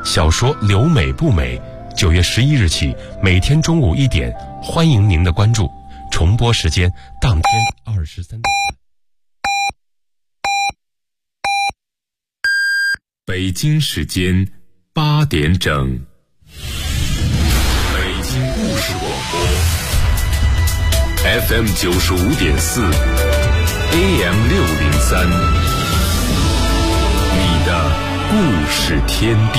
小说《留美不美》9月11日起，每天中午1点，欢迎您的关注。重播时间当天23点半。北京时间8点整。北京故事广播 FM 95.4 AM 603，你的故事天地。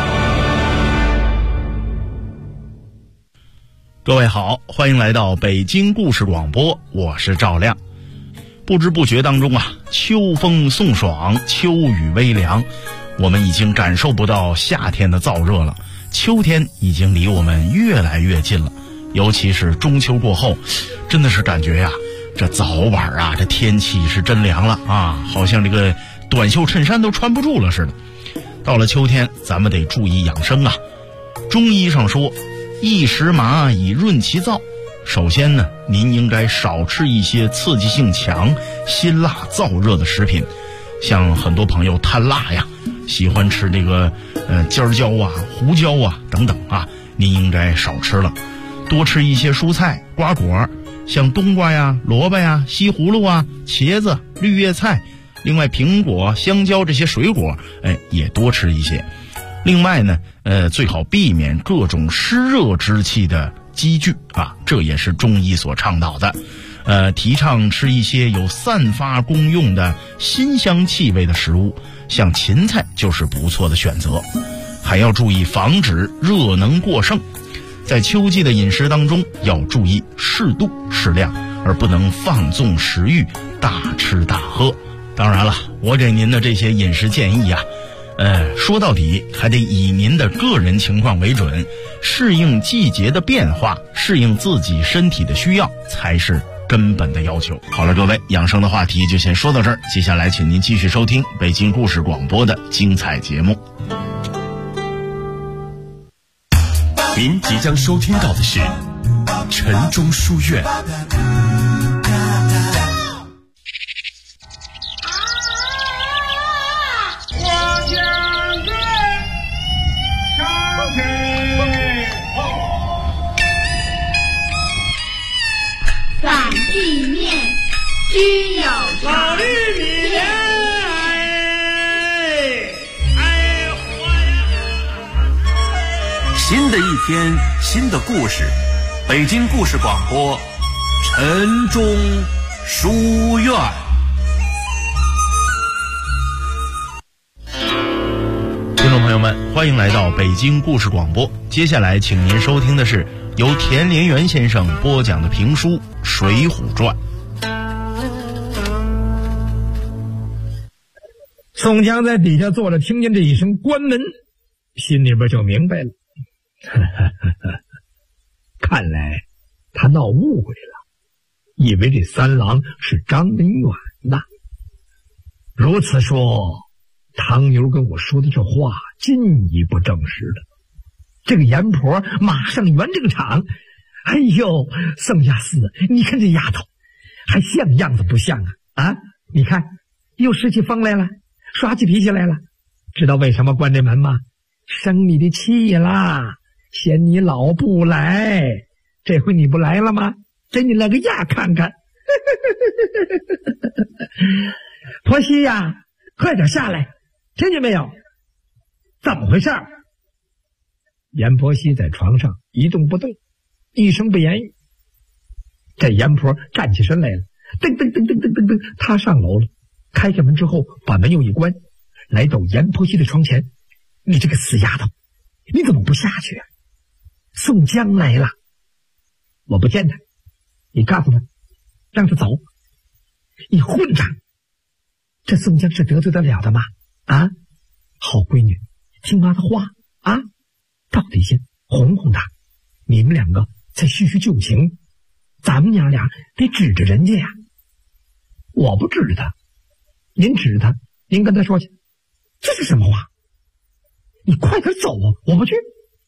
各位好，欢迎来到北京故事广播，我是赵亮。不知不觉当中啊，秋风送爽，秋雨微凉，我们已经感受不到夏天的燥热了，秋天已经离我们越来越近了。尤其是中秋过后，真的是感觉呀，这早晚啊，这天气是真凉了啊，好像这个短袖衬衫都穿不住了似的。到了秋天，咱们得注意养生啊。中医上说，一时麻以润其燥。首先呢，您应该少吃一些刺激性强、辛辣燥热的食品，像很多朋友贪辣呀，喜欢吃这个尖椒啊、胡椒啊等等啊，您应该少吃了，多吃一些蔬菜、瓜果，像冬瓜呀、萝卜呀、西葫芦啊、茄子、绿叶菜，另外苹果、香蕉这些水果，也多吃一些。另外呢，最好避免各种湿热之气的积聚啊，这也是中医所倡导的。提倡吃一些有散发功用的辛香气味的食物，像芹菜就是不错的选择。还要注意防止热能过剩，在秋季的饮食当中要注意适度适量，而不能放纵食欲，大吃大喝。当然了，我给您的这些饮食建议啊，说到底还得以您的个人情况为准，适应季节的变化，适应自己身体的需要才是根本的要求。好了，各位，养生的话题就先说到这儿，接下来请您继续收听北京故事广播的精彩节目。 您即将收听到的是晨钟书院。 反地面均有老玉米莲， 新的一天，新的故事，北京故事广播，晨钟书院。 听众朋友们，欢迎来到北京故事广播。接下来请您收听的是由田连元先生播讲的评书《水浒传》。 宋江在底下坐着，听见这一声关门，心里边就明白了。看来他闹误会了，以为这三郎是张文远呐。如此说，唐牛跟我说的这话进一步证实了。这个阎婆马上圆这个场。哎呦，宋家四，你看这丫头还像样子不像啊？你看又拾起风来了，耍起脾气来了。知道为什么关这门吗？生你的气啦，嫌你老不来。这回你不来了吗？给你来个样看看。婆媳呀，快点下来，听见没有？怎么回事？阎婆惜在床上一动不动，一声不言语。这阎婆站起身来了，噔噔噔噔噔噔噔，他上楼了。开开门之后，把门又一关，来到阎婆惜的床前。你这个死丫头，你怎么不下去啊？宋江来了，我不见他，你告诉他，让他走。你混账！这宋江是得罪得了的吗？啊，好闺女，听妈的话啊，到底先哄哄他，你们两个再叙叙旧情，咱们娘俩得指着人家呀。我不指着他，您指着他，您跟他说去。这是什么话？你快点走啊！我不去。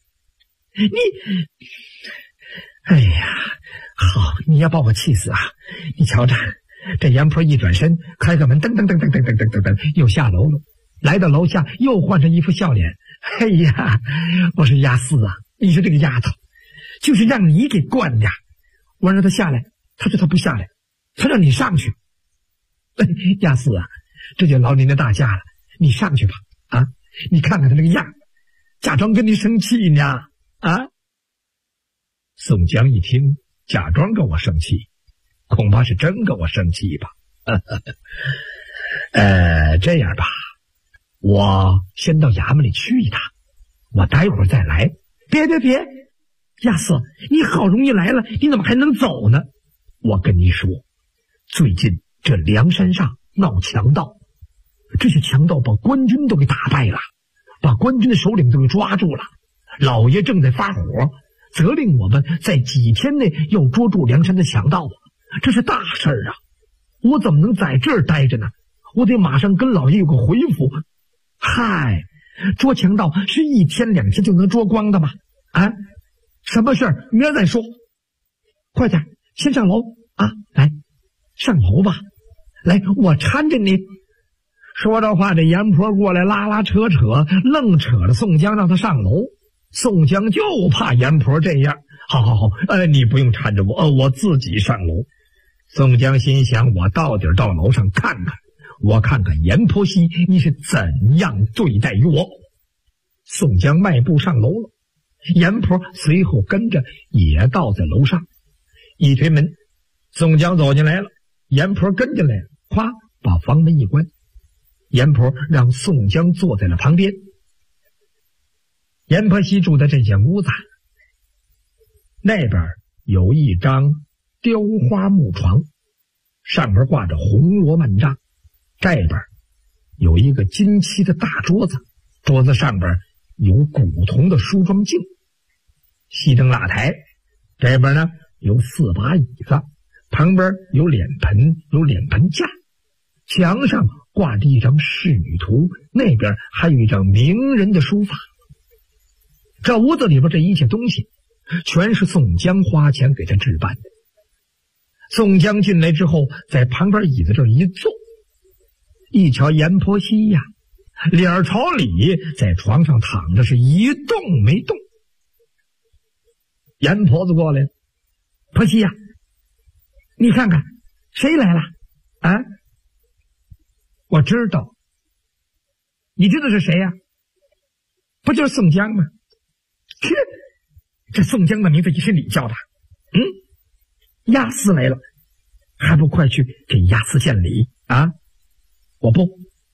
哎呀，好，你要把我气死啊！你瞧着，这阎婆一转身，开个门，噔噔噔噔噔噔噔噔噔，又下楼了。 来到楼下又换成一副笑脸。哎呀，我说亚四啊，你说这个丫头就是让你给惯的。我让她下来，她说她不下来，她让你上去。亚四啊，这就劳您的大驾了，你上去吧。啊，你看看她那个样，假装跟你生气呢。啊，宋江一听，假装跟我生气，恐怕是真跟我生气吧。这样吧，我先到衙门里去一趟，我待会儿再来。别，亚四，你好容易来了，你怎么还能走呢？我跟你说，最近这梁山上闹强盗，这些强盗把官军都给打败了，把官军的首领都给抓住了。老爷正在发火，责令我们在几天内要捉住梁山的强盗，这是大事儿啊！我怎么能在这儿待着呢？我得马上跟老爷有个回复。嗨，捉强盗是1天2天就能捉光的吗？啊，什么事儿明儿再说。快点，先上楼啊！来，上楼吧。来，我搀着你。说这话，这阎婆过来拉拉扯扯，愣扯着宋江让他上楼。宋江就怕阎婆这样，好，你不用搀着我，我自己上楼。宋江心想，我到底到楼上看看，我看看阎婆惜你是怎样对待于我。宋江迈步上楼了，阎婆随后跟着也到在楼上。一推门，宋江走进来了，阎婆跟进来了，咵把房门一关，阎婆让宋江坐在了旁边。阎婆惜住的这间屋子，那边有一张雕花木床，上面挂着红罗幔帐，这边有一个金漆的大桌子，桌子上边有古铜的梳妆镜，熄灯蜡台，这边呢有4把椅子，旁边有脸盆，有脸盆架，墙上挂着一张仕女图，那边还有一张名人的书法。这屋子里边这一切东西全是宋江花钱给他置办的。宋江进来之后，在旁边椅子这儿一坐，一瞧阎婆惜呀，脸朝里在床上躺着，是一动没动。阎婆子过来了，婆惜呀，你看看谁来了啊？我知道。你知道是谁呀？不就是宋江吗？这宋江的名字也是你叫的。押司来了，还不快去给押司见礼啊？我不。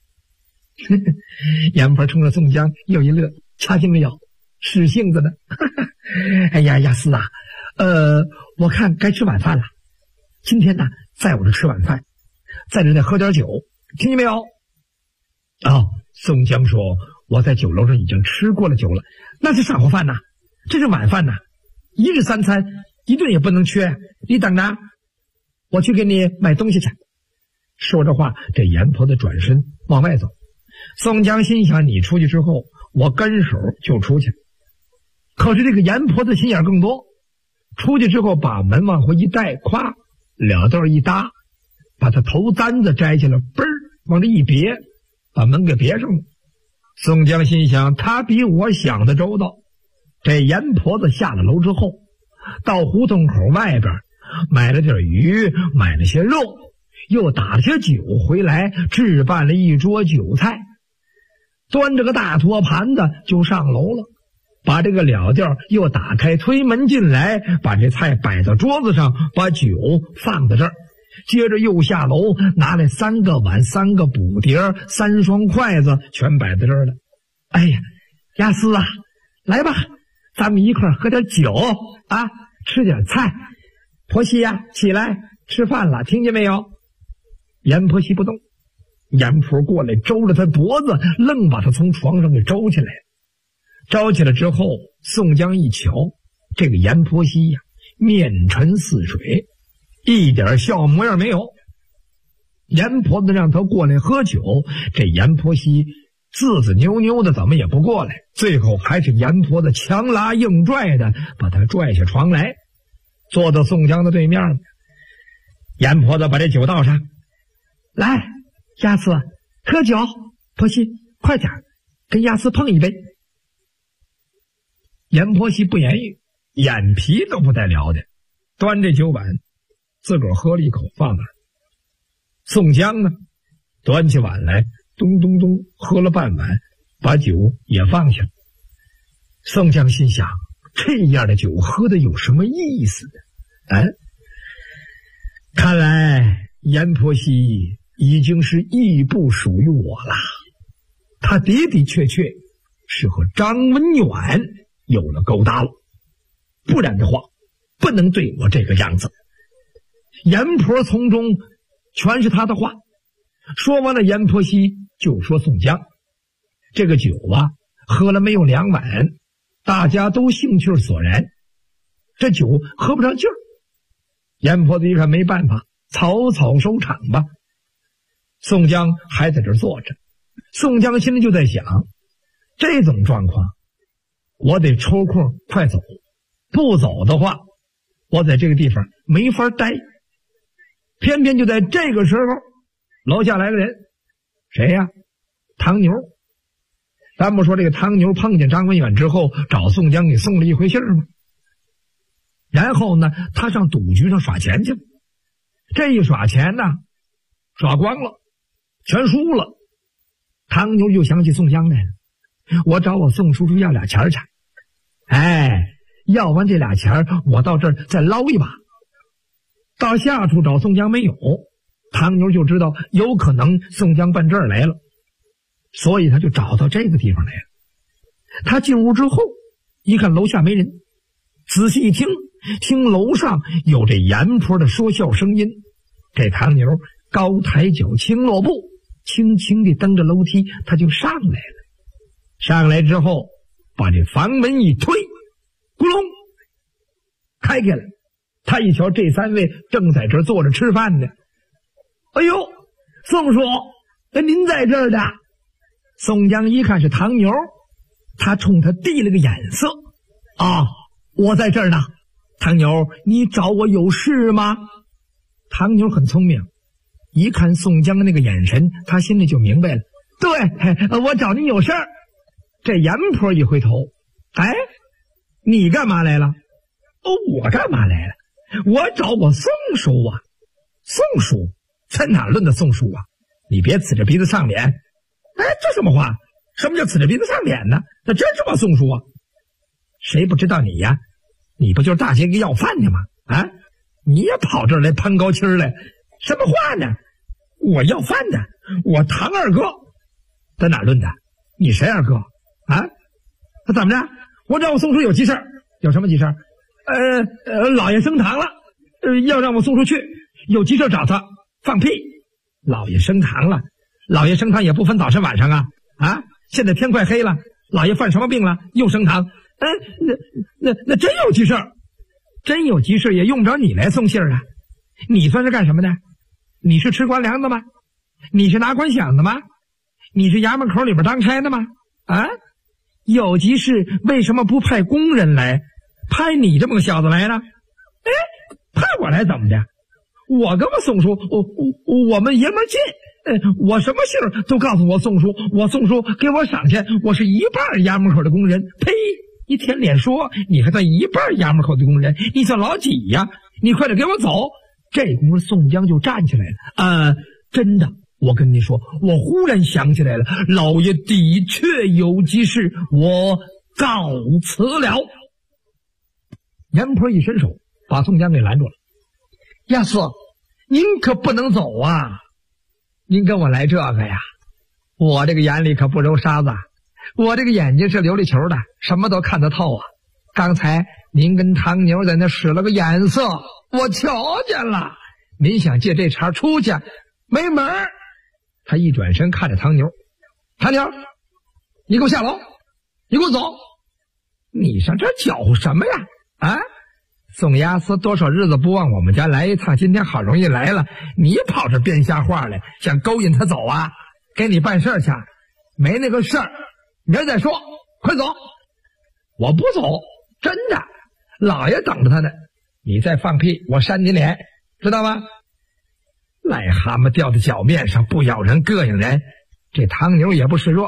阎婆冲着宋江又一乐，掐劲没有？使性子呢。哎呀，押司啊，我看该吃晚饭了。今天呢，在我这吃晚饭，在这再喝点酒，听见没有？哦，宋江说，我在酒楼上已经吃过了酒了，那是晌午饭呐，这是晚饭呐，1日3餐，一顿也不能缺。你等着，我去给你买东西去。说这话，这阎婆子转身往外走。宋江心想，你出去之后，我跟手就出去。可是这个阎婆子心眼更多，出去之后把门往回一带，咵了豆一搭，把他头簪子摘下来，嘣儿往这一别，把门给别上了。宋江心想，他比我想的周到。这阎婆子下了楼之后，到胡同口外边买了点鱼，买了些肉，又打了些酒回来，置办了一桌酒菜，端着个大托盘子就上楼了。把这个了调又打开，推门进来，把这菜摆到桌子上，把酒放在这儿，接着又下楼拿来3个碗、3个补碟、3双筷子，全摆在这儿了。哎呀，押司啊，来吧，咱们一块儿喝点酒啊，吃点菜。婆惜呀，起来吃饭了，听见没有？阎婆惜不动，阎婆过来周了他脖子，愣把他从床上给周起来。招起来之后，宋江一瞧，这个阎婆惜呀，面沉似水，一点笑模样没有。阎婆子让他过来喝酒，这阎婆惜自扭扭的怎么也不过来，最后还是阎婆子强拉硬拽的把他拽下床来，坐到宋江的对面。阎婆子把这酒倒上来，押司喝酒，婆惜快点跟亚斯碰一杯。阎婆惜不言语，眼皮都不带撩的，端着酒碗自个儿喝了一口放那儿。宋江呢，端起碗来咚咚咚喝了半碗，把酒也放下。宋江心想，这样的酒喝的有什么意思呢？看来阎婆惜已经是亦不属于我了，他的的确确是和张文远有了勾搭了，不然的话不能对我这个样子。阎婆从中全是他的话。说完了阎婆惜，就说宋江，这个酒啊喝了没有2碗，大家都兴趣索然，这酒喝不上劲儿。阎婆子一看没办法，草草收场吧。宋江还在这儿坐着，宋江心里就在想，这种状况我得抽空快走，不走的话我在这个地方没法待。偏偏就在这个时候，楼下来个人，谁呀？唐牛。咱不说这个唐牛碰见张文远之后找宋江给送了一回信吗？然后呢，他上赌局上耍钱去了。这一耍钱呢，耍光了，全输了。唐牛就想起宋江来了，我找我宋叔叔要俩钱去。要完这俩钱，我到这儿再捞一把。到下处找宋江没有，唐牛就知道有可能宋江奔这儿来了，所以他就找到这个地方来了。他进屋之后一看楼下没人，仔细一听，听楼上有这阎婆的说笑声音。这唐牛高抬脚轻落步，轻轻地蹬着楼梯，他就上来了。上来之后把这房门一推，咕隆开开了。他一瞧这3位正在这儿坐着吃饭呢。哎呦，宋叔，您在这儿的。宋江一看是唐牛，他冲他递了个眼色。我在这儿呢。唐牛，你找我有事吗？唐牛很聪明，一看宋江的那个眼神，他心里就明白了。对，我找您有事儿。这阎婆一回头，你干嘛来了？我干嘛来了？我找我宋叔啊。宋叔？在哪论的宋叔啊？你别呲着鼻子上脸。这什么话？什么叫呲着鼻子上脸呢？那真是我宋叔啊。谁不知道你呀？你不就是大街给要饭的吗？你也跑这儿来攀高亲来，什么话呢？我要饭的，我唐二哥。在哪论的？你谁二哥？怎么着？我找我宋叔有急事。有什么急事？老爷升堂了，要让我宋叔去，有急事找他。放屁！老爷升堂了？老爷升堂也不分早晨晚上啊！现在天快黑了，老爷犯什么病了？又升堂？那真有急事。真有急事也用不着你来送信啊！你算是干什么的？你是吃官粮的吗？你是拿官饷的吗？你是衙门口里边当差的吗？有急事为什么不派工人来，派你这么个小子来呢？派我来怎么的？我跟我宋叔，我们爷们近，我什么信儿都告诉我宋叔，我宋叔给我赏钱，我是一半衙门口的工人。呸！一舔脸说你还算一半衙门口的工人，你算老几呀？你快点给我走！这功夫宋江就站起来了。真的，我跟你说，我忽然想起来了，老爷的确有急事，我告辞了。阎婆一伸手把宋江给拦住了。亚四，您可不能走啊！您跟我来这个呀，我这个眼里可不揉沙子，我这个眼睛是琉璃球的，什么都看得透啊。刚才您跟唐牛在那使了个眼色，我瞧见了。您想借这茬出去，没门儿。他一转身看着唐牛，唐牛，你给我下楼，你给我走。你上这搅和什么呀？宋押司多少日子不往我们家来一趟，今天好容易来了，你跑这编瞎话来，想勾引他走啊？给你办事去，没那个事儿，明儿再说，快走。我不走，真的，老爷等着他呢。你再放屁，我扇你脸，知道吗？癞蛤蟆掉在脚面上，不咬人膈应人。这唐牛也不示弱，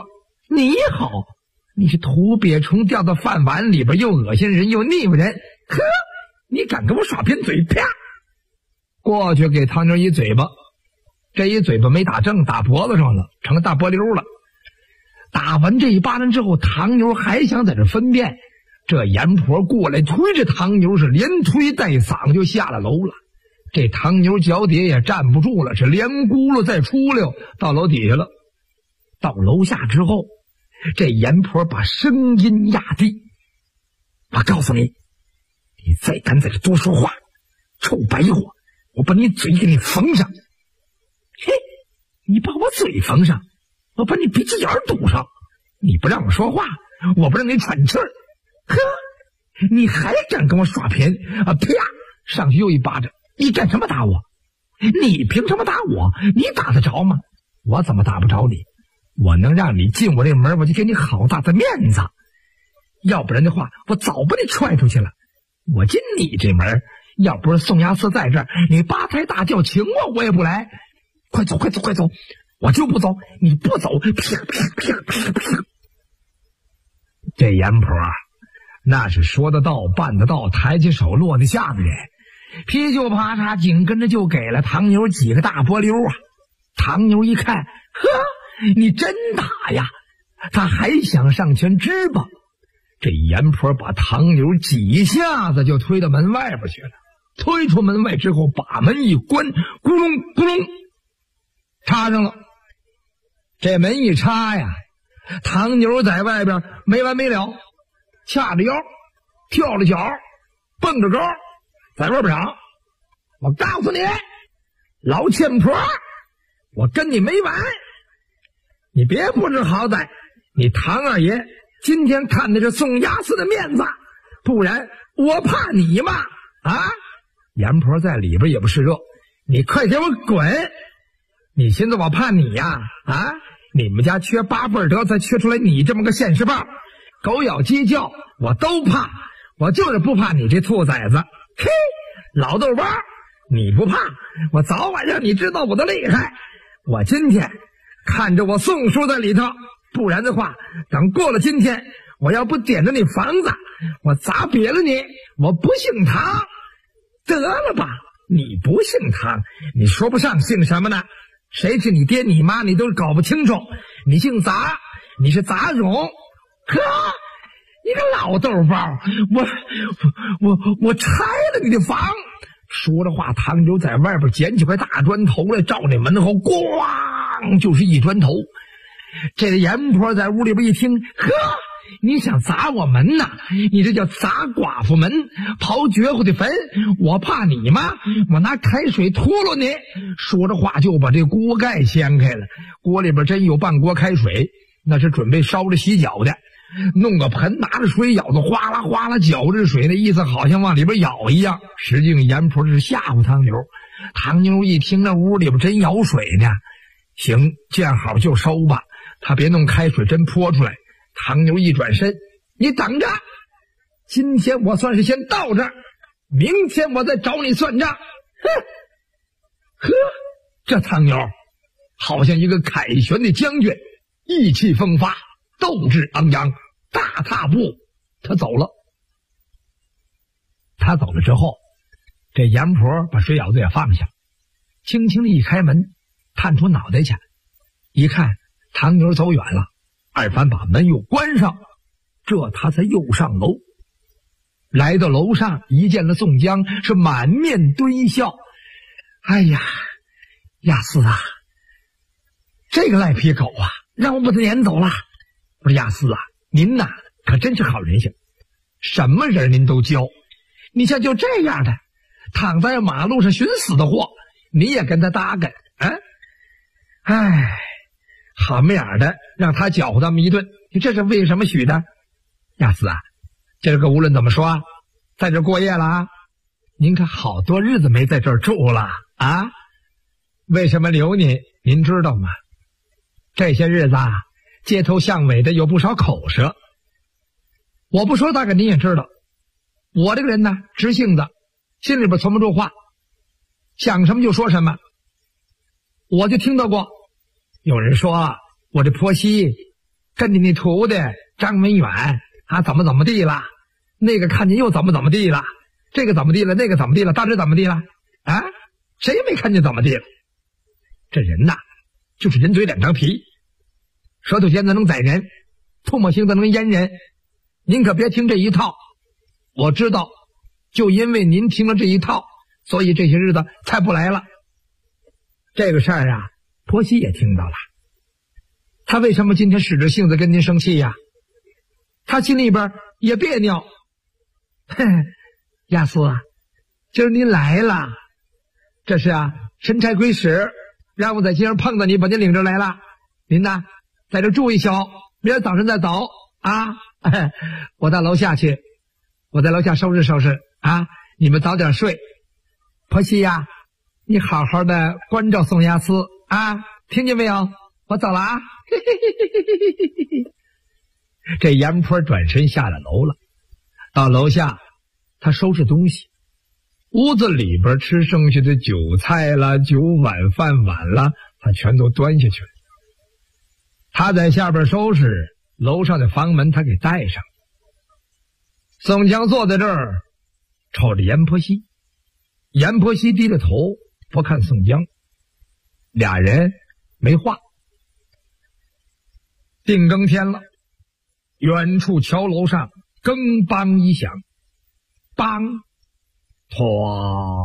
你好，你是土鳖虫掉到饭碗里边，又恶心人又腻歪人。呵，你敢跟我耍贫嘴？啪！过去给唐妞一嘴巴，这一嘴巴没打正，打脖子上了，成了大波溜了。打完这一巴掌之后，唐妞还想在这分辨，这阎婆过来推着唐妞，是连推带搡就下了楼了。这唐妞脚底也站不住了，是连轱辘再出溜到楼底下了。到楼下之后，这阎婆把声音压低：“我告诉你，你再敢在这多说话，臭白货，我把你嘴给你缝上。嘿，你把我嘴缝上，我把你鼻子眼堵上。你不让我说话，我不让你喘气儿。呵，你还敢跟我耍贫啊？啪！上去又一巴掌。你干什么打我？你凭什么打我？你打得着吗？我怎么打不着你？我能让你进我这门，我就给你好大的面子。要不然的话，我早把你踹出去了。我进你这门，要不是宋押司在这儿，你八抬大轿请我也不来。快走，快走，快走！我就不走，你不走，啪啪啪啪啪！这阎婆那是说得到办得到，抬起手落得下的人。噼里啪嚓，紧跟着就给了唐妞几个大波溜啊！唐妞一看，呵，你真打呀！他还想上前支吧，这阎婆把唐妞几下子就推到门外边去了。推出门外之后，把门一关，咕隆咕隆，插上了。这门一插呀，唐妞在外边没完没了，掐着腰，跳着脚，蹦着高，在外边嚷：“我告诉你，老欠婆，我跟你没完！你别不知好歹，你唐二爷今天看的是宋押司的面子，不然我怕你嘛！啊！”阎婆在里边也不示热，你快给我滚！你寻思我怕你呀？啊！你们家缺八辈德，才缺出来你这么个现世报，狗咬鸡叫我都怕，我就是不怕你这兔崽子。嘿，老豆包，你不怕，我早晚让你知道我的厉害。我今天看着我宋叔在里头，不然的话，等过了今天，我要不点着你房子，我砸瘪了你。我不姓唐。得了吧，你不姓唐，你说不上姓什么呢？谁是你爹你妈你都搞不清楚。你姓杂，你是杂种。呵，你个老豆包，我拆了你的房。说着话，唐妞在外边捡起块大砖头来，照那门后咣就是一砖头。这阎婆在屋里边一听，呵，你想砸我门呐？你这叫砸寡妇门，刨绝户的坟。我怕你吗？我拿开水拖了你。说着话就把这锅盖掀开了，锅里边真有半锅开水，那是准备烧着洗脚的。弄个盆，拿着水舀子哗啦哗啦搅着水，那意思好像往里边舀一样。实际上阎婆是吓唬唐妞。唐妞一听那屋里边真舀水呢，行，见好就收吧，他别弄开水真泼出来。唐妞一转身，你等着，今天我算是先到这儿，明天我再找你算账。呵，这唐妞好像一个凯旋的将军，意气风发，斗志昂扬，大踏步他走了。他走了之后，这阎婆把水舀子也放下，轻轻的一开门，探出脑袋去，一看唐妞走远了，二番把门又关上，这他才又上楼。来到楼上，一见了宋江，是满面堆笑。哎呀，亚四啊，这个赖皮狗啊，让我把他撵走了。我说亚四啊，您呐可真是好人性，什么人您都教。你像就这样的躺在马路上寻死的货，你也跟他搭跟啊？哎，好没样的让他搅和他们一顿，你这是为什么许的？亚四啊，今儿个无论怎么说啊，在这过夜了啊。您可好多日子没在这儿住了啊？为什么留你？您知道吗？这些日子啊，街头巷尾的有不少口舌。我不说大概您也知道，我这个人呢，直性子，心里边存不住话，想什么就说什么。我就听到过有人说啊，我这婆媳跟你那徒弟张文远啊怎么地了，那个看见又怎么地了，这个怎么地了，那个怎么地了，大致怎么地了啊？谁也没看见怎么地了。这人呐，就是人嘴两张皮，舌头尖子能宰人，唾沫星子能阉人。您可别听这一套，我知道，就因为您听了这一套，所以这些日子才不来了。这个事儿啊，婆媳也听到了。他为什么今天使着性子跟您生气呀？他心里边也别扭。亚苏啊，今儿您来了，这是啊，神差鬼使，让我在街上碰到你，把您领着来了。您呢，在这住一宿，明儿早上再走啊。我到楼下去，我在楼下收拾收拾啊，你们早点睡。婆媳呀，你好好的关照宋亚斯啊，听见没有？我走了啊。这阎婆转身下了楼了，到楼下他收拾东西，屋子里边吃剩下的酒菜了、酒碗饭碗了，他全都端下去了。他在下边收拾，楼上的房门他给带上。宋江坐在这儿瞅着阎婆惜，阎婆惜低着头不看宋江，俩人没话。定更天了，远处桥楼上更梆一响，梆哐。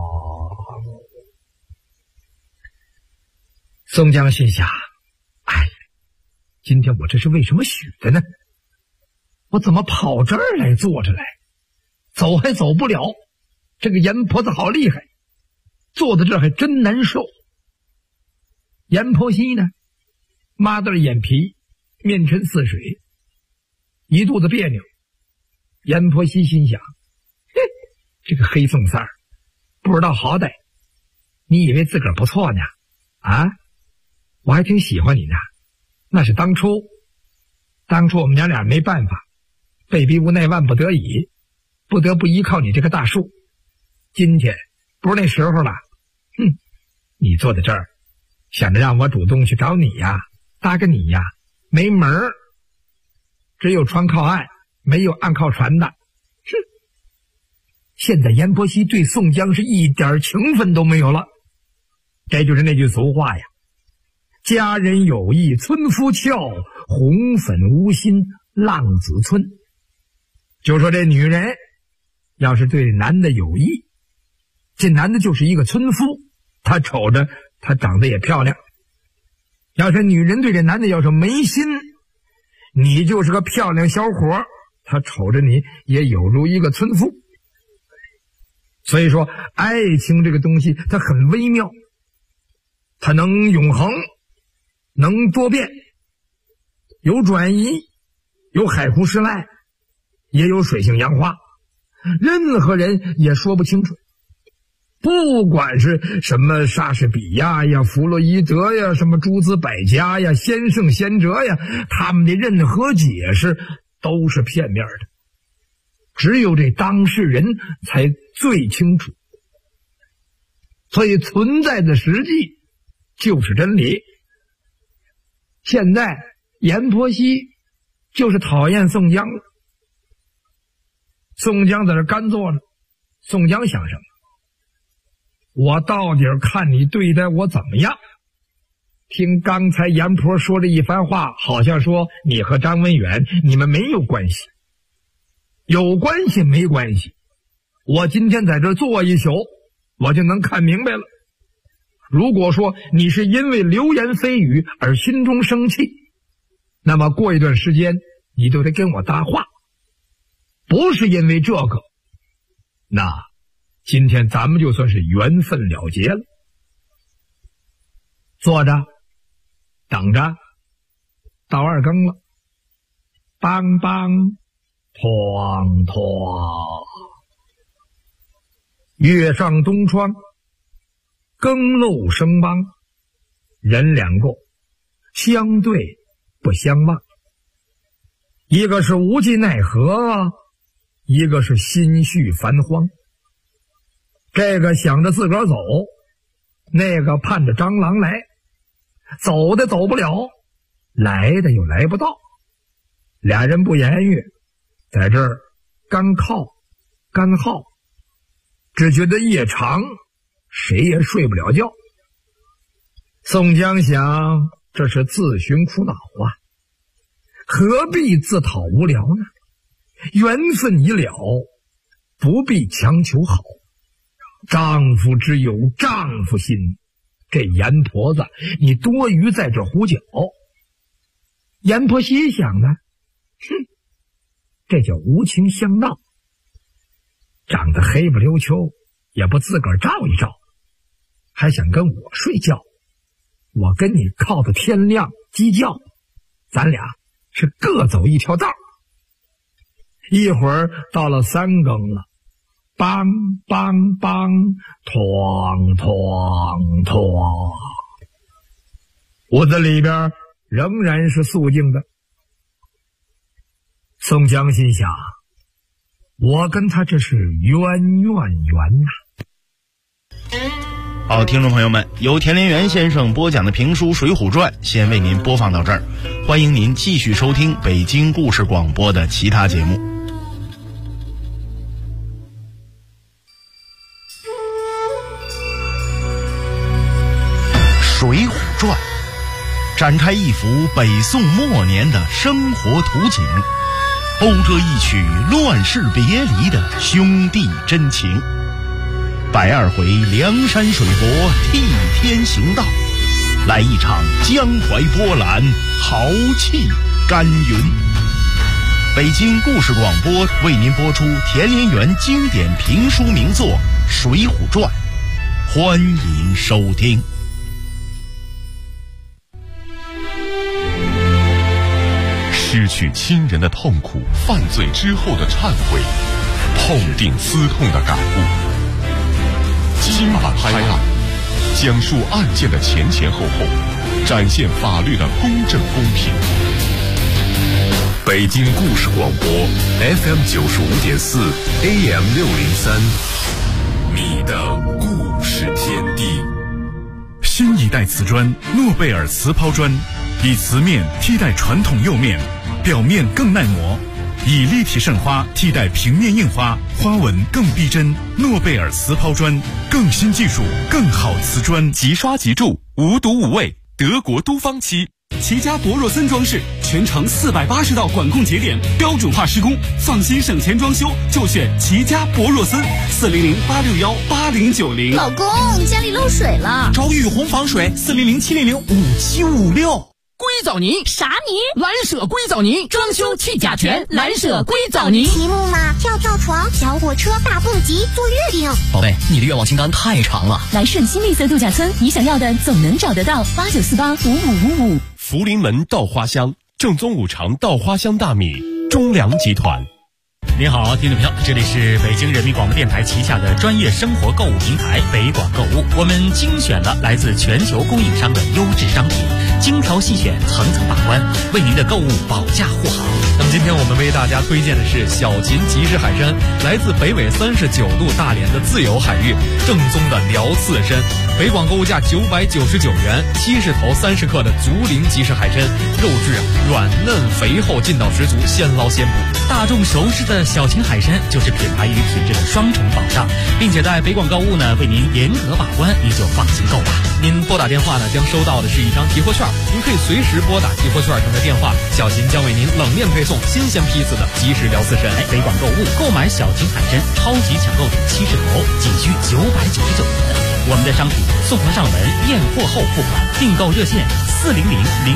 宋江心想，哎，今天我这是为什么许的呢？我怎么跑这儿来坐着来，走还走不了，这个阎婆子好厉害，坐在这儿还真难受。阎婆惜呢，抹得眼皮，面沉似水，一肚子别扭。阎婆惜心想，这个黑宋三儿不知道好歹，你以为自个儿不错呢？啊，我还挺喜欢你呢。那是当初我们娘俩没办法，被逼无奈，万不得已，不得不依靠你这个大树。今天不是那时候了。你坐在这儿想着让我主动去找你呀，搭个你呀，没门儿。只有船靠岸，没有岸靠船的。现在阎婆惜对宋江是一点情分都没有了。这就是那句俗话呀，家人有意村夫俏，红粉无心浪子村。就说这女人要是对男的有意，这男的就是一个村夫，他瞅着他长得也漂亮。要是女人对这男的要是没心，你就是个漂亮小伙，他瞅着你也有如一个村夫。所以说爱情这个东西它很微妙，它能永恒，能多变，有转移，有海枯石烂，也有水性杨花，任何人也说不清楚。不管是什么莎士比亚呀、弗洛伊德呀、什么诸子百家呀、先圣先哲呀，他们的任何解释都是片面的，只有这当事人才最清楚。所以存在的实际就是真理。现在阎婆惜就是讨厌宋江了。宋江在这干坐着，宋江想什么？我到底看你对待我怎么样。听刚才阎婆说这一番话，好像说你和张文远你们没有关系。有关系没关系，我今天在这坐一宿，我就能看明白了。如果说你是因为流言蜚语而心中生气，那么过一段时间你就得跟我搭话。不是因为这个，那今天咱们就算是缘分了结了。坐着等着，到二更了，梆梆哐哐，月上东窗，更漏声梆，人两个相对不相望，一个是无计奈何，一个是心绪烦慌。这个想着自个儿走，那个盼着蟑螂来，走的走不了，来的又来不到。 俩人不言语，在这儿干靠干耗，只觉得夜长，谁也睡不了觉。宋江想，这是自寻苦恼啊，何必自讨无聊呢？缘分已了，不必强求好。丈夫之有丈夫心，这阎婆子你多余在这胡搅。阎婆惜一想呢，这叫无情相闹，长得黑不溜秋，也不自个儿照一照，还想跟我睡觉。我跟你靠到天亮鸡叫，咱俩是各走一条道。一会儿到了3更了，梆梆梆，哐哐哐，屋子里边仍然是肃静的。宋江心想，我跟他这是冤呐。 好，听众朋友们，由田连元先生播讲的评书《水浒传》先为您播放到这儿，欢迎您继续收听北京故事广播的其他节目。《水浒传》展开一幅北宋末年的生活图景，勾勒一曲乱世别离的兄弟真情。120回梁山水泊替天行道，来一场江淮波澜，豪气干云。北京故事广播为您播出田连元经典评书名作《水浒传》，欢迎收听。 失去亲人的痛苦，犯罪之后的忏悔，痛定思痛的感悟。今晚拍案，讲述案件的前前后后，展现法律的公正公平。北京故事广播 FM 95.4 AM 603，你的故事天地。 新一代瓷砖诺贝尔瓷抛砖，以瓷面替代传统釉面，表面更耐磨，以立体渗花替代平面印花，花纹更逼真。诺贝尔瓷抛砖，更新技术，更好瓷砖， 即刷即铸，无毒无味，德国都方漆。 齐家博若森装饰，全程480道管控节点，标准化施工，放心省钱装修就选齐家博若森，400-861-8090。 老公，家里漏水了， 找雨虹防水，400-700-5756。 硅藻泥啥泥？ 蓝舍硅藻泥，装修去甲醛，蓝舍硅藻泥。 积木嘛，跳跳床，小火车，大蹦极，坐月饼。 宝贝，你的愿望清单太长了。 来顺新绿色度假村，你想要的总能找得到。89485555。 福临门稻花香，正宗五常稻花香大米，中粮集团。 您好，听众朋友，这里是北京人民广播电台旗下的专业生活购物平台北广购物，我们精选了来自全球供应商的优质商品，精挑细选，层层把关，为您的购物保驾护航。 那么今天我们为大家推荐的是小秦即食海参，来自北纬39度大连的自由海域，正宗的辽刺参，北广购物价999元，70头30克的竹林即食海参，肉质软嫩肥厚，劲道十足，现捞现补。 大众熟知的小秦海参就是品牌与品质的双重保障，并且在北广购物呢为您严格把关，您就放心购吧。 您拨打电话呢将收到的是一张提货券，您可以随时拨打提货券上的电话，小秦将为您冷链配送新鲜批次的即食辽刺参。 北广购物购买小秦海参超级抢购顶70头，仅需999元。我们的商品送货上门，验货后付款，订购热线400